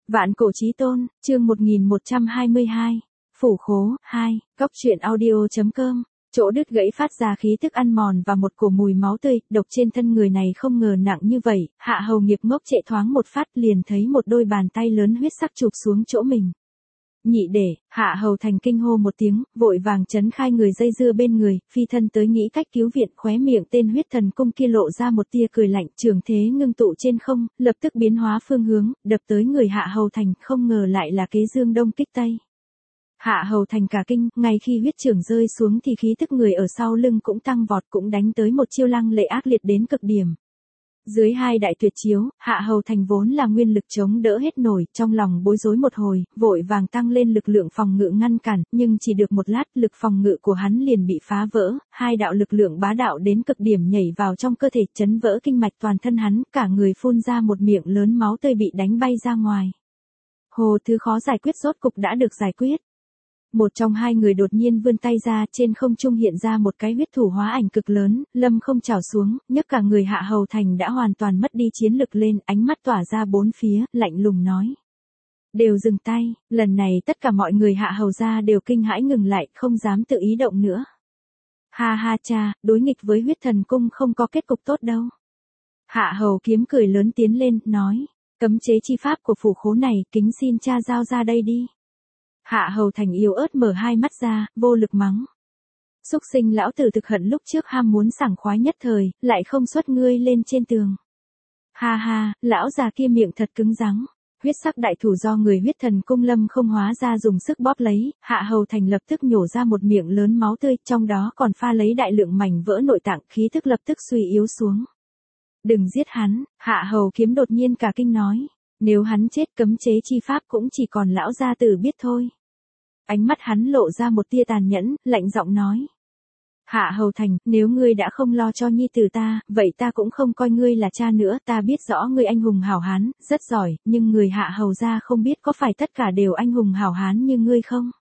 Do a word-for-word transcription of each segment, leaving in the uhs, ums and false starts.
Vạn cổ chí tôn, chương một nghìn một trăm hai mươi hai. Phủ khố, hai, Cóc truyện audio.com. Chỗ đứt gãy phát ra khí tức ăn mòn và một cổ mùi máu tươi, độc trên thân người này không ngờ nặng như vậy, Hạ Hầu Nghiệp ngốc trệ thoáng một phát liền thấy một đôi bàn tay lớn huyết sắc chụp xuống chỗ mình. Nhị để, Hạ Hầu Thành kinh hô một tiếng, vội vàng chấn khai người dây dưa bên người, phi thân tới nghĩ cách cứu viện, khóe miệng tên huyết thần cung kia lộ ra một tia cười lạnh, trường thế ngưng tụ trên không, lập tức biến hóa phương hướng, đập tới người Hạ Hầu Thành, không ngờ lại là kế dương đông kích tây. Hạ Hầu Thành cả kinh, ngay khi huyết trưởng rơi xuống thì khí tức người ở sau lưng cũng tăng vọt, cũng đánh tới một chiêu lăng lệ ác liệt đến cực điểm. Dưới hai đại tuyệt chiếu, Hạ Hầu Thành vốn là nguyên lực chống đỡ hết nổi, trong lòng bối rối một hồi, vội vàng tăng lên lực lượng phòng ngự ngăn cản, nhưng chỉ được một lát, lực phòng ngự của hắn liền bị phá vỡ, hai đạo lực lượng bá đạo đến cực điểm nhảy vào trong cơ thể, chấn vỡ kinh mạch toàn thân hắn, cả người phun ra một miệng lớn máu tươi bị đánh bay ra ngoài. Hồ thứ khó giải quyết rốt cục đã được giải quyết. Một trong hai người đột nhiên vươn tay ra, trên không trung hiện ra một cái huyết thủ hóa ảnh cực lớn, lâm không trào xuống, nhấc cả người Hạ Hầu Thành đã hoàn toàn mất đi chiến lực lên, ánh mắt tỏa ra bốn phía, lạnh lùng nói. Đều dừng tay, lần này tất cả mọi người Hạ Hầu gia đều kinh hãi ngừng lại, không dám tự ý động nữa. Ha ha cha, đối nghịch với huyết thần cung không có kết cục tốt đâu. Hạ Hầu Kiếm cười lớn tiến lên, nói, cấm chế chi pháp của phủ khố này, kính xin cha giao ra đây đi. Hạ Hầu Thành yếu ớt mở hai mắt ra, vô lực mắng. Xúc sinh lão tử thực hận lúc trước ham muốn sảng khoái nhất thời, lại không xuất ngươi lên trên tường. Ha ha, lão già kia miệng thật cứng rắn. Huyết sắc đại thủ do người huyết thần cung lâm không hóa ra dùng sức bóp lấy, Hạ Hầu Thành lập tức nhổ ra một miệng lớn máu tươi, trong đó còn pha lấy đại lượng mảnh vỡ nội tạng, khí thức lập tức suy yếu xuống. Đừng giết hắn, Hạ Hầu Kiếm đột nhiên cả kinh nói. Nếu hắn chết cấm chế chi pháp cũng chỉ còn lão gia tử biết thôi. Ánh mắt hắn lộ ra một tia tàn nhẫn, lạnh giọng nói. Hạ Hầu Thành, nếu ngươi đã không lo cho nhi tử ta, vậy ta cũng không coi ngươi là cha nữa, ta biết rõ ngươi anh hùng hảo hán, rất giỏi, nhưng người Hạ Hầu gia không biết có phải tất cả đều anh hùng hảo hán như ngươi không?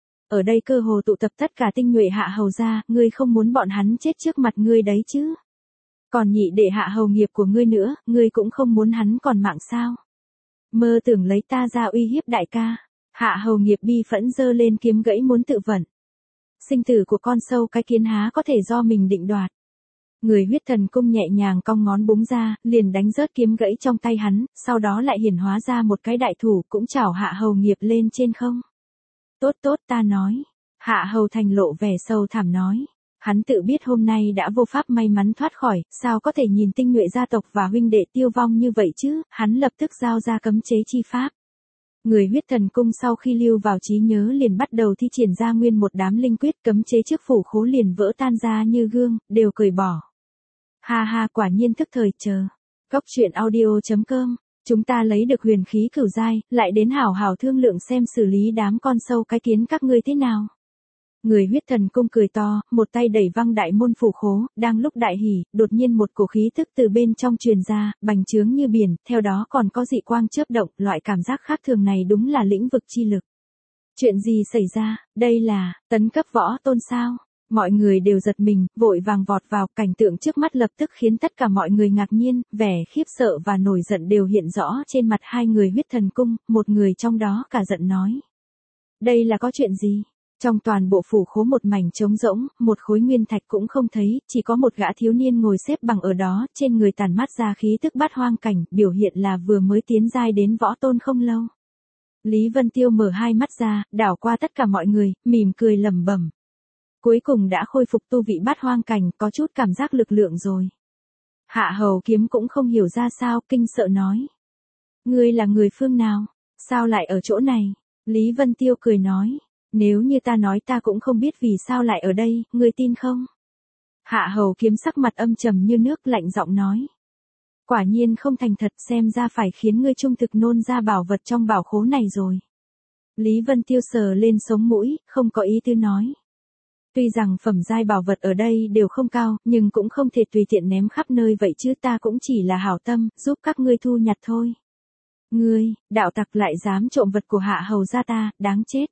Ở đây cơ hồ tụ tập tất cả tinh nhuệ Hạ Hầu gia, ngươi không muốn bọn hắn chết trước mặt ngươi đấy chứ? Còn nhị đệ Hạ Hầu Nghiệp của ngươi nữa, ngươi cũng không muốn hắn còn mạng sao? Mơ tưởng lấy ta ra uy hiếp đại ca. Hạ Hầu Nghiệp bi phẫn giơ lên kiếm gãy muốn tự vận. Sinh tử của con sâu cái kiến há có thể do mình định đoạt. Người huyết thần cung nhẹ nhàng cong ngón búng ra, liền đánh rớt kiếm gãy trong tay hắn, sau đó lại hiển hóa ra một cái đại thủ cũng chảo Hạ Hầu Nghiệp lên trên không. Tốt tốt ta nói. Hạ Hầu Thành lộ vẻ sâu thẳm nói. Hắn tự biết hôm nay đã vô pháp may mắn thoát khỏi, sao có thể nhìn tinh nhuệ gia tộc và huynh đệ tiêu vong như vậy chứ, hắn lập tức giao ra cấm chế chi pháp. Người huyết thần cung sau khi lưu vào trí nhớ liền bắt đầu thi triển ra nguyên một đám linh quyết, cấm chế trước phủ khố liền vỡ tan ra như gương, đều cởi bỏ. Ha ha, quả nhiên thức thời. Chờ. Cóc truyện audio.com. Chúng ta lấy được huyền khí cửu giai, lại đến hảo hảo thương lượng xem xử lý đám con sâu cái kiến các ngươi thế nào. Người huyết thần cung cười to, một tay đẩy văng đại môn phủ khố, đang lúc đại hỉ, đột nhiên một cổ khí tức từ bên trong truyền ra, bành trướng như biển, theo đó còn có dị quang chớp động, loại cảm giác khác thường này đúng là lĩnh vực chi lực. Chuyện gì xảy ra, đây là, tấn cấp võ tôn sao? Mọi người đều giật mình, vội vàng vọt vào, cảnh tượng trước mắt lập tức khiến tất cả mọi người ngạc nhiên, vẻ khiếp sợ và nổi giận đều hiện rõ trên mặt hai người huyết thần cung, một người trong đó cả giận nói. Đây là có chuyện gì? Trong toàn bộ phủ khố một mảnh trống rỗng, một khối nguyên thạch cũng không thấy, chỉ có một gã thiếu niên ngồi xếp bằng ở đó, trên người tản mát ra khí tức bát hoang cảnh, biểu hiện là vừa mới tiến giai đến võ tôn không lâu. Lý Vân Tiêu mở hai mắt ra, đảo qua tất cả mọi người, mỉm cười lẩm bẩm. Cuối cùng đã khôi phục tu vị bát hoang cảnh, có chút cảm giác lực lượng rồi. Hạ Hầu Kiếm cũng không hiểu ra sao, kinh sợ nói. Ngươi là người phương nào? Sao lại ở chỗ này? Lý Vân Tiêu cười nói. Nếu như ta nói ta cũng không biết vì sao lại ở đây, ngươi tin không? Hạ Hầu Kiếm sắc mặt âm trầm như nước, lạnh giọng nói. Quả nhiên không thành thật, xem ra phải khiến ngươi trung thực nôn ra bảo vật trong bảo khố này rồi. Lý Vân Tiêu sờ lên sống mũi, không có ý tư nói. Tuy rằng phẩm giai bảo vật ở đây đều không cao, nhưng cũng không thể tùy tiện ném khắp nơi vậy chứ, ta cũng chỉ là hảo tâm, giúp các ngươi thu nhặt thôi. Ngươi, đạo tặc lại dám trộm vật của Hạ Hầu gia ta, đáng chết.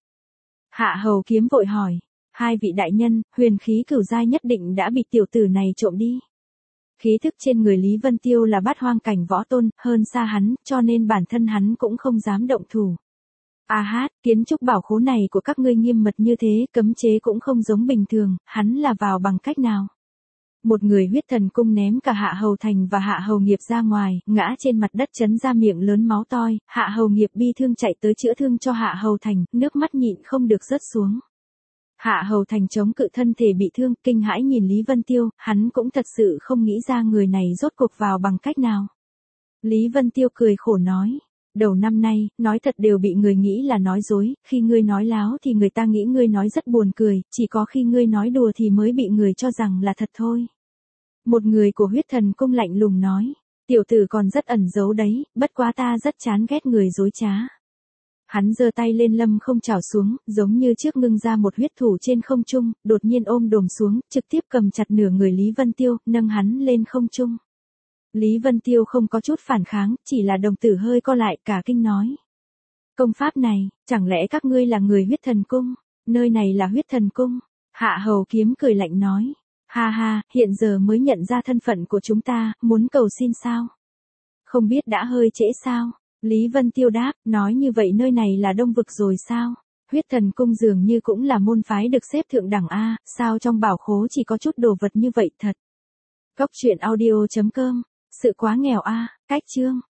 Hạ Hầu Kiếm vội hỏi, hai vị đại nhân, huyền khí cửu giai nhất định đã bị tiểu tử này trộm đi. Khí thức trên người Lý Vân Tiêu là bát hoang cảnh võ tôn, hơn xa hắn, cho nên bản thân hắn cũng không dám động thủ. A hát, kiến trúc bảo khố này của các ngươi nghiêm mật như thế, cấm chế cũng không giống bình thường, hắn là vào bằng cách nào? Một người huyết thần cung ném cả Hạ Hầu Thành và Hạ Hầu Nghiệp ra ngoài, ngã trên mặt đất chấn ra miệng lớn máu toi, Hạ Hầu Nghiệp bi thương chạy tới chữa thương cho Hạ Hầu Thành, nước mắt nhịn không được rớt xuống. Hạ Hầu Thành chống cự thân thể bị thương, kinh hãi nhìn Lý Vân Tiêu, hắn cũng thật sự không nghĩ ra người này rốt cuộc vào bằng cách nào. Lý Vân Tiêu cười khổ nói, đầu năm nay, nói thật đều bị người nghĩ là nói dối, khi ngươi nói láo thì người ta nghĩ ngươi nói rất buồn cười, chỉ có khi ngươi nói đùa thì mới bị người cho rằng là thật thôi. Một người của huyết thần cung lạnh lùng nói, tiểu tử còn rất ẩn giấu đấy, bất quá ta rất chán ghét người dối trá. Hắn giơ tay lên lâm không chảo xuống, giống như trước ngưng ra một huyết thủ trên không trung, đột nhiên ôm đồm xuống, trực tiếp cầm chặt nửa người Lý Vân Tiêu, nâng hắn lên không trung. Lý Vân Tiêu không có chút phản kháng, chỉ là đồng tử hơi co lại, cả kinh nói. Công pháp này, chẳng lẽ các ngươi là người huyết thần cung? Nơi này là huyết thần cung. Hạ Hầu Kiếm cười lạnh nói. Ha ha, hiện giờ mới nhận ra thân phận của chúng ta, muốn cầu xin sao? Không biết đã hơi trễ sao? Lý Vân Tiêu đáp, nói như vậy nơi này là Đông Vực rồi sao? Huyết thần cung dường như cũng là môn phái được xếp thượng đẳng A, sao trong bảo khố chỉ có chút đồ vật như vậy thật? Góc truyện audio chấm com, sự quá nghèo A, cách chương.